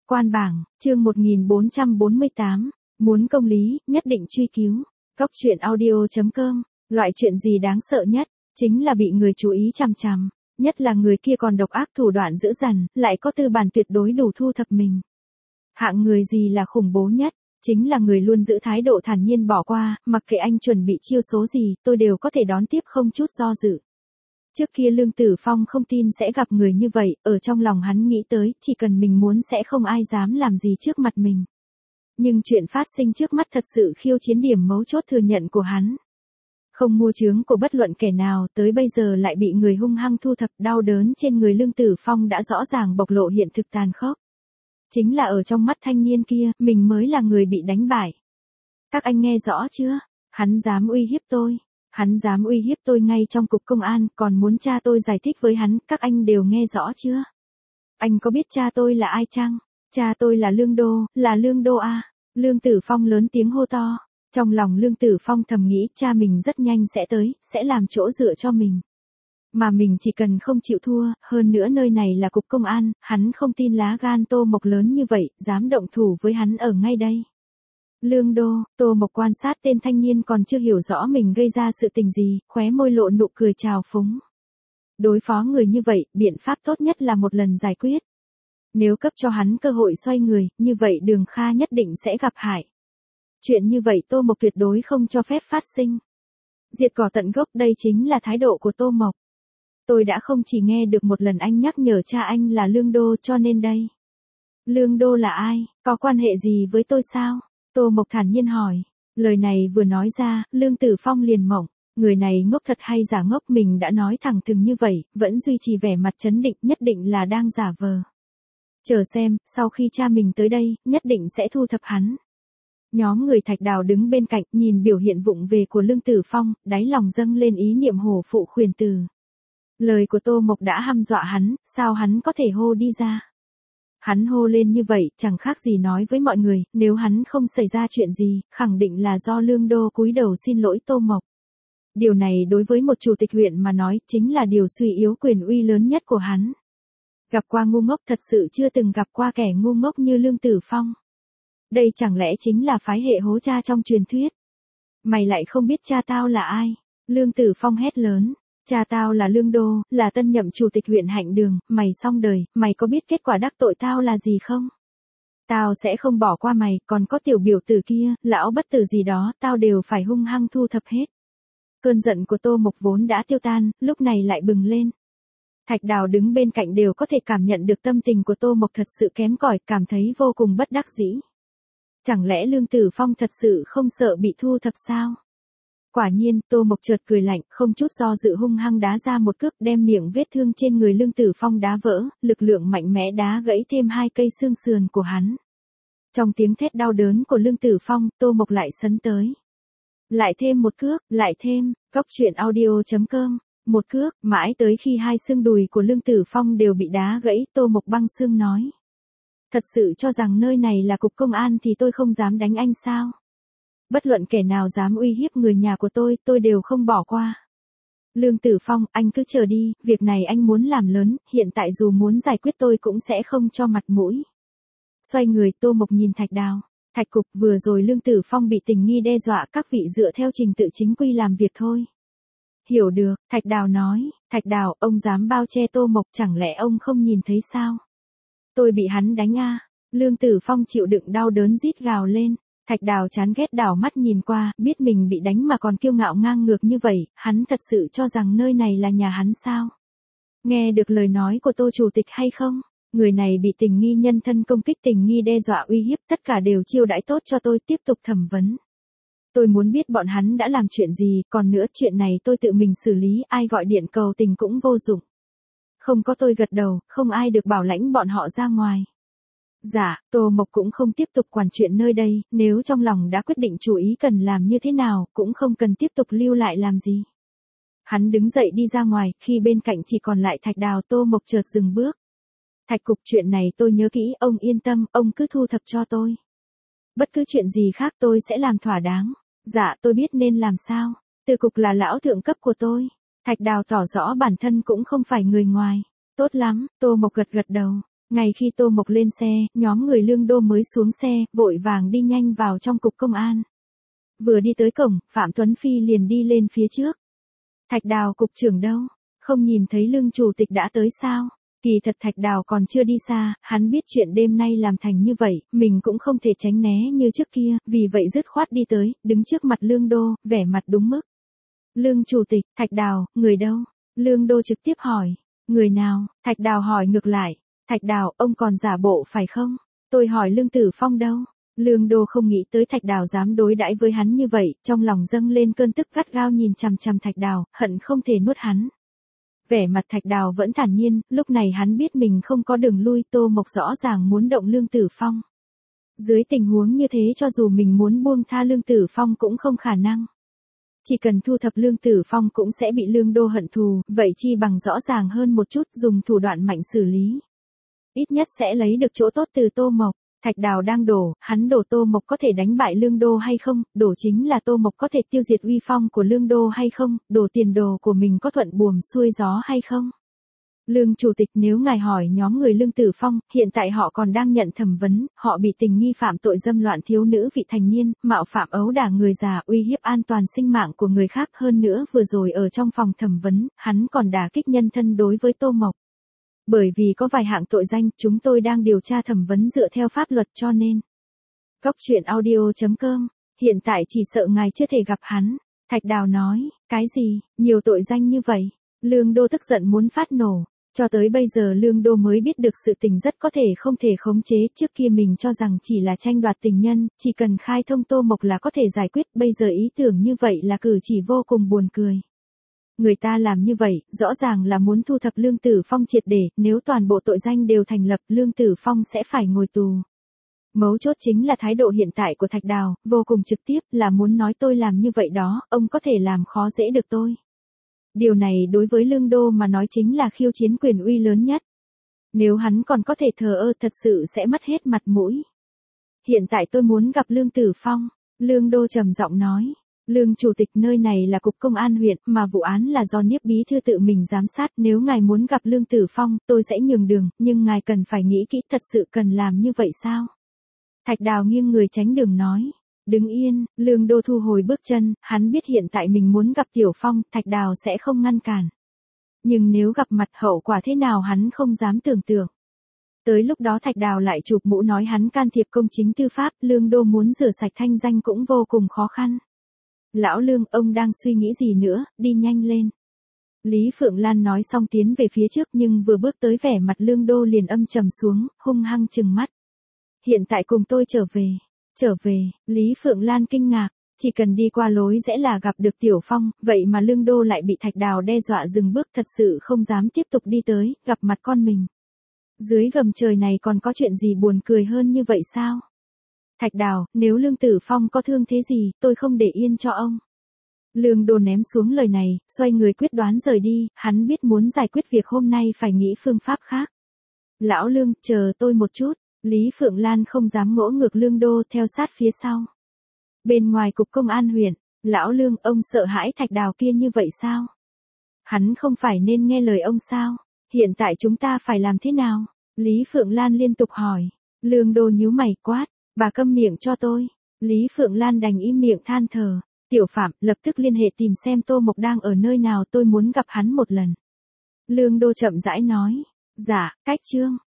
Quan bảng, chương 1448, muốn công lý, nhất định truy cứu. Góc truyện audio.com, loại chuyện gì đáng sợ nhất, chính là bị người chú ý chằm chằm, nhất là người kia còn độc ác thủ đoạn dữ dằn, lại có tư bản tuyệt đối đủ thu thập mình. Hạng người gì là khủng bố nhất, chính là người luôn giữ thái độ thản nhiên bỏ qua, mặc kệ anh chuẩn bị chiêu số gì, tôi đều có thể đón tiếp không chút do dự. Trước kia Lương Tử Phong không tin sẽ gặp người như vậy, ở trong lòng hắn nghĩ tới, chỉ cần mình muốn sẽ không ai dám làm gì trước mặt mình. Nhưng chuyện phát sinh trước mắt thật sự khiêu chiến điểm mấu chốt thừa nhận của hắn. Không mua chướng của bất luận kẻ nào, tới bây giờ lại bị người hung hăng thu thập, đau đớn trên người Lương Tử Phong đã rõ ràng bộc lộ hiện thực tàn khốc. Chính là ở trong mắt thanh niên kia, mình mới là người bị đánh bại. Các anh nghe rõ chưa? Hắn dám uy hiếp tôi. Hắn dám uy hiếp tôi ngay trong cục công an, còn muốn cha tôi giải thích với hắn, các anh đều nghe rõ chưa? Anh có biết cha tôi là ai chăng? Cha tôi là Lương Đô à? Lương Tử Phong lớn tiếng hô to. Trong lòng Lương Tử Phong thầm nghĩ cha mình rất nhanh sẽ tới, sẽ làm chỗ dựa cho mình. Mà mình chỉ cần không chịu thua, hơn nữa nơi này là cục công an, hắn không tin lá gan Tô Mộc lớn như vậy, dám động thủ với hắn ở ngay đây. Lương Đô, Tô Mộc quan sát tên thanh niên còn chưa hiểu rõ mình gây ra sự tình gì, khóe môi lộ nụ cười trào phúng. Đối phó người như vậy, biện pháp tốt nhất là một lần giải quyết. Nếu cấp cho hắn cơ hội xoay người, như vậy Đường Kha nhất định sẽ gặp hại. Chuyện như vậy Tô Mộc tuyệt đối không cho phép phát sinh. Diệt cỏ tận gốc, đây chính là thái độ của Tô Mộc. Tôi đã không chỉ nghe được một lần anh nhắc nhở cha anh là Lương Đô, cho nên đây. Lương Đô là ai, có quan hệ gì với tôi sao? Tô Mộc thản nhiên hỏi. Lời này vừa nói ra, Lương Tử Phong liền mộng. Người này ngốc thật hay giả ngốc, mình đã nói thẳng thừng như vậy, vẫn duy trì vẻ mặt trấn định, nhất định là đang giả vờ. Chờ xem, sau khi cha mình tới đây, nhất định sẽ thu thập hắn. Nhóm người Thạch Đào đứng bên cạnh, nhìn biểu hiện vụng về của Lương Tử Phong, đáy lòng dâng lên ý niệm hổ phụ khuyển tử. Lời của Tô Mộc đã hăm dọa hắn, sao hắn có thể hô đi ra? Hắn hô lên như vậy, chẳng khác gì nói với mọi người, nếu hắn không xảy ra chuyện gì, khẳng định là do Lương Đô cúi đầu xin lỗi Tô Mộc. Điều này đối với một chủ tịch huyện mà nói, chính là điều suy yếu quyền uy lớn nhất của hắn. Gặp qua ngu ngốc, thật sự chưa từng gặp qua kẻ ngu ngốc như Lương Tử Phong. Đây chẳng lẽ chính là phái hệ hố cha trong truyền thuyết? Mày lại không biết cha tao là ai? Lương Tử Phong hét lớn. Cha tao là Lương Đô, là tân nhậm chủ tịch huyện Hạnh Đường, mày xong đời, mày có biết kết quả đắc tội tao là gì không? Tao sẽ không bỏ qua mày, còn có tiểu biểu tử kia, lão bất tử gì đó, tao đều phải hung hăng thu thập hết. Cơn giận của Tô Mộc vốn đã tiêu tan, lúc này lại bừng lên. Thạch Đào đứng bên cạnh đều có thể cảm nhận được tâm tình của Tô Mộc thật sự kém cỏi, cảm thấy vô cùng bất đắc dĩ. Chẳng lẽ Lương Tử Phong thật sự không sợ bị thu thập sao? Quả nhiên, Tô Mộc chợt cười lạnh, không chút do dự hung hăng đá ra một cước, đem miệng vết thương trên người Lương Tử Phong đá vỡ, lực lượng mạnh mẽ đá gãy thêm 2 cây xương sườn của hắn. Trong tiếng thét đau đớn của Lương Tử Phong, Tô Mộc lại sấn tới. Lại thêm một cước, lại thêm, góc truyện audio.com, một cước, mãi tới khi 2 xương đùi của Lương Tử Phong đều bị đá gãy, Tô Mộc băng xương nói. Thật sự cho rằng nơi này là cục công an thì tôi không dám đánh anh sao? Bất luận kẻ nào dám uy hiếp người nhà của tôi đều không bỏ qua. Lương Tử Phong, anh cứ chờ đi, việc này anh muốn làm lớn, hiện tại dù muốn giải quyết tôi cũng sẽ không cho mặt mũi. Xoay người, Tô Mộc nhìn Thạch Đào. Thạch cục, vừa rồi Lương Tử Phong bị tình nghi đe dọa, các vị dựa theo trình tự chính quy làm việc thôi. Hiểu được, Thạch Đào nói. Thạch Đào, ông dám bao che Tô Mộc, chẳng lẽ ông không nhìn thấy sao? Tôi bị hắn đánh à? Lương Tử Phong chịu đựng đau đớn rít gào lên. Thạch Đào chán ghét đảo mắt nhìn qua, biết mình bị đánh mà còn kiêu ngạo ngang ngược như vậy, hắn thật sự cho rằng nơi này là nhà hắn sao? Nghe được lời nói của Tô Chủ tịch hay không? Người này bị tình nghi nhân thân công kích, tình nghi đe dọa uy hiếp, tất cả đều chiêu đãi tốt cho tôi, tiếp tục thẩm vấn. Tôi muốn biết bọn hắn đã làm chuyện gì, còn nữa chuyện này tôi tự mình xử lý, ai gọi điện cầu tình cũng vô dụng. Không có tôi gật đầu, không ai được bảo lãnh bọn họ ra ngoài. Dạ, Tô Mộc cũng không tiếp tục quản chuyện nơi đây, nếu trong lòng đã quyết định chủ ý cần làm như thế nào, cũng không cần tiếp tục lưu lại làm gì. Hắn đứng dậy đi ra ngoài, khi bên cạnh chỉ còn lại Thạch Đào, Tô Mộc chợt dừng bước. Thạch cục, chuyện này tôi nhớ kỹ, ông yên tâm, ông cứ thu thập cho tôi. Bất cứ chuyện gì khác tôi sẽ làm thỏa đáng. Dạ, tôi biết nên làm sao. Từ cục là lão thượng cấp của tôi. Thạch Đào tỏ rõ bản thân cũng không phải người ngoài. Tốt lắm, Tô Mộc gật gật đầu. Ngay khi Tô Mộc lên xe, nhóm người Lương Đô mới xuống xe, vội vàng đi nhanh vào trong cục công an. Vừa đi tới cổng, Phạm Tuấn Phi liền đi lên phía trước. Thạch Đào cục trưởng đâu? Không nhìn thấy Lương chủ tịch đã tới sao? Kỳ thật Thạch Đào còn chưa đi xa, hắn biết chuyện đêm nay làm thành như vậy, mình cũng không thể tránh né như trước kia, vì vậy dứt khoát đi tới, đứng trước mặt Lương Đô, vẻ mặt đúng mức. Lương chủ tịch, Thạch Đào, người đâu? Lương Đô trực tiếp hỏi. Người nào? Thạch Đào hỏi ngược lại. Thạch Đào, ông còn giả bộ phải không? Tôi hỏi Lương Tử Phong đâu? Lương Đô không nghĩ tới Thạch Đào dám đối đãi với hắn như vậy, trong lòng dâng lên cơn tức gắt gao nhìn chằm chằm Thạch Đào, hận không thể nuốt hắn. Vẻ mặt Thạch Đào vẫn thản nhiên, lúc này hắn biết mình không có đường lui, Tô Mộc rõ ràng muốn động Lương Tử Phong. Dưới tình huống như thế cho dù mình muốn buông tha Lương Tử Phong cũng không khả năng. Chỉ cần thu thập Lương Tử Phong cũng sẽ bị Lương Đô hận thù, vậy chi bằng rõ ràng hơn một chút dùng thủ đoạn mạnh xử lý. Ít nhất sẽ lấy được chỗ tốt từ Tô Mộc. Thạch Đào đang đổ, hắn đổ Tô Mộc có thể đánh bại Lương Đô hay không, đổ chính là Tô Mộc có thể tiêu diệt uy phong của Lương Đô hay không, đổ tiền đồ của mình có thuận buồm xuôi gió hay không. Lương chủ tịch, nếu ngài hỏi nhóm người Lương Tử Phong, hiện tại họ còn đang nhận thẩm vấn, họ bị tình nghi phạm tội dâm loạn thiếu nữ vị thành niên, mạo phạm ấu đả người già, uy hiếp an toàn sinh mạng của người khác, hơn nữa vừa rồi ở trong phòng thẩm vấn, hắn còn đả kích nhân thân đối với Tô Mộc. Bởi vì có vài hạng tội danh, chúng tôi đang điều tra thẩm vấn dựa theo pháp luật cho nên. Cóc truyện audio.com, hiện tại chỉ sợ ngài chưa thể gặp hắn. Thạch Đào nói, cái gì, nhiều tội danh như vậy. Lương Đô tức giận muốn phát nổ. Cho tới bây giờ Lương Đô mới biết được sự tình rất có thể không thể khống chế, trước kia mình cho rằng chỉ là tranh đoạt tình nhân, chỉ cần khai thông Tô Mộc là có thể giải quyết, bây giờ ý tưởng như vậy là cử chỉ vô cùng buồn cười. Người ta làm như vậy, rõ ràng là muốn thu thập Lương Tử Phong triệt để, nếu toàn bộ tội danh đều thành lập, Lương Tử Phong sẽ phải ngồi tù. Mấu chốt chính là thái độ hiện tại của Thạch Đào, vô cùng trực tiếp, là muốn nói tôi làm như vậy đó, ông có thể làm khó dễ được tôi. Điều này đối với Lương Đô mà nói chính là khiêu chiến quyền uy lớn nhất. Nếu hắn còn có thể thờ ơ thật sự sẽ mất hết mặt mũi. Hiện tại tôi muốn gặp Lương Tử Phong, Lương Đô trầm giọng nói. Lương chủ tịch, nơi này là cục công an huyện, mà vụ án là do Niếp bí thư tự mình giám sát, nếu ngài muốn gặp Lương Tử Phong, tôi sẽ nhường đường, nhưng ngài cần phải nghĩ kỹ, thật sự cần làm như vậy sao? Thạch Đào nghiêng người tránh đường nói. Đứng yên, Lương Đô thu hồi bước chân, hắn biết hiện tại mình muốn gặp Tiểu Phong, Thạch Đào sẽ không ngăn cản. Nhưng nếu gặp mặt hậu quả thế nào hắn không dám tưởng tượng. Tới lúc đó Thạch Đào lại chụp mũ nói hắn can thiệp công chính tư pháp, Lương Đô muốn rửa sạch thanh danh cũng vô cùng khó khăn. Lão Lương, ông đang suy nghĩ gì nữa, đi nhanh lên. Lý Phượng Lan nói xong tiến về phía trước nhưng vừa bước tới vẻ mặt Lương Đô liền âm trầm xuống, hung hăng trừng mắt. Hiện tại cùng tôi trở về. Trở về, Lý Phượng Lan kinh ngạc, chỉ cần đi qua lối rẽ là gặp được Tiểu Phong, vậy mà Lương Đô lại bị Thạch Đào đe dọa dừng bước, thật sự không dám tiếp tục đi tới, gặp mặt con mình. Dưới gầm trời này còn có chuyện gì buồn cười hơn như vậy sao? Thạch Đào, nếu Lương Tử Phong có thương thế gì, tôi không để yên cho ông. Lương Đô ném xuống lời này, xoay người quyết đoán rời đi, hắn biết muốn giải quyết việc hôm nay phải nghĩ phương pháp khác. Lão Lương, chờ tôi một chút. Lý Phượng Lan không dám ngỗ ngược Lương Đô, theo sát phía sau. Bên ngoài cục công an huyện, Lão Lương, ông sợ hãi Thạch Đào kia như vậy sao? Hắn không phải nên nghe lời ông sao? Hiện tại chúng ta phải làm thế nào? Lý Phượng Lan liên tục hỏi. Lương Đô nhíu mày quát, bà câm miệng cho tôi. Lý Phượng Lan đành im miệng than thở. Tiểu Phạm, lập tức liên hệ tìm xem Tô Mộc đang ở nơi nào, tôi muốn gặp hắn một lần. Lương Đô chậm rãi nói. Dạ, cách chương.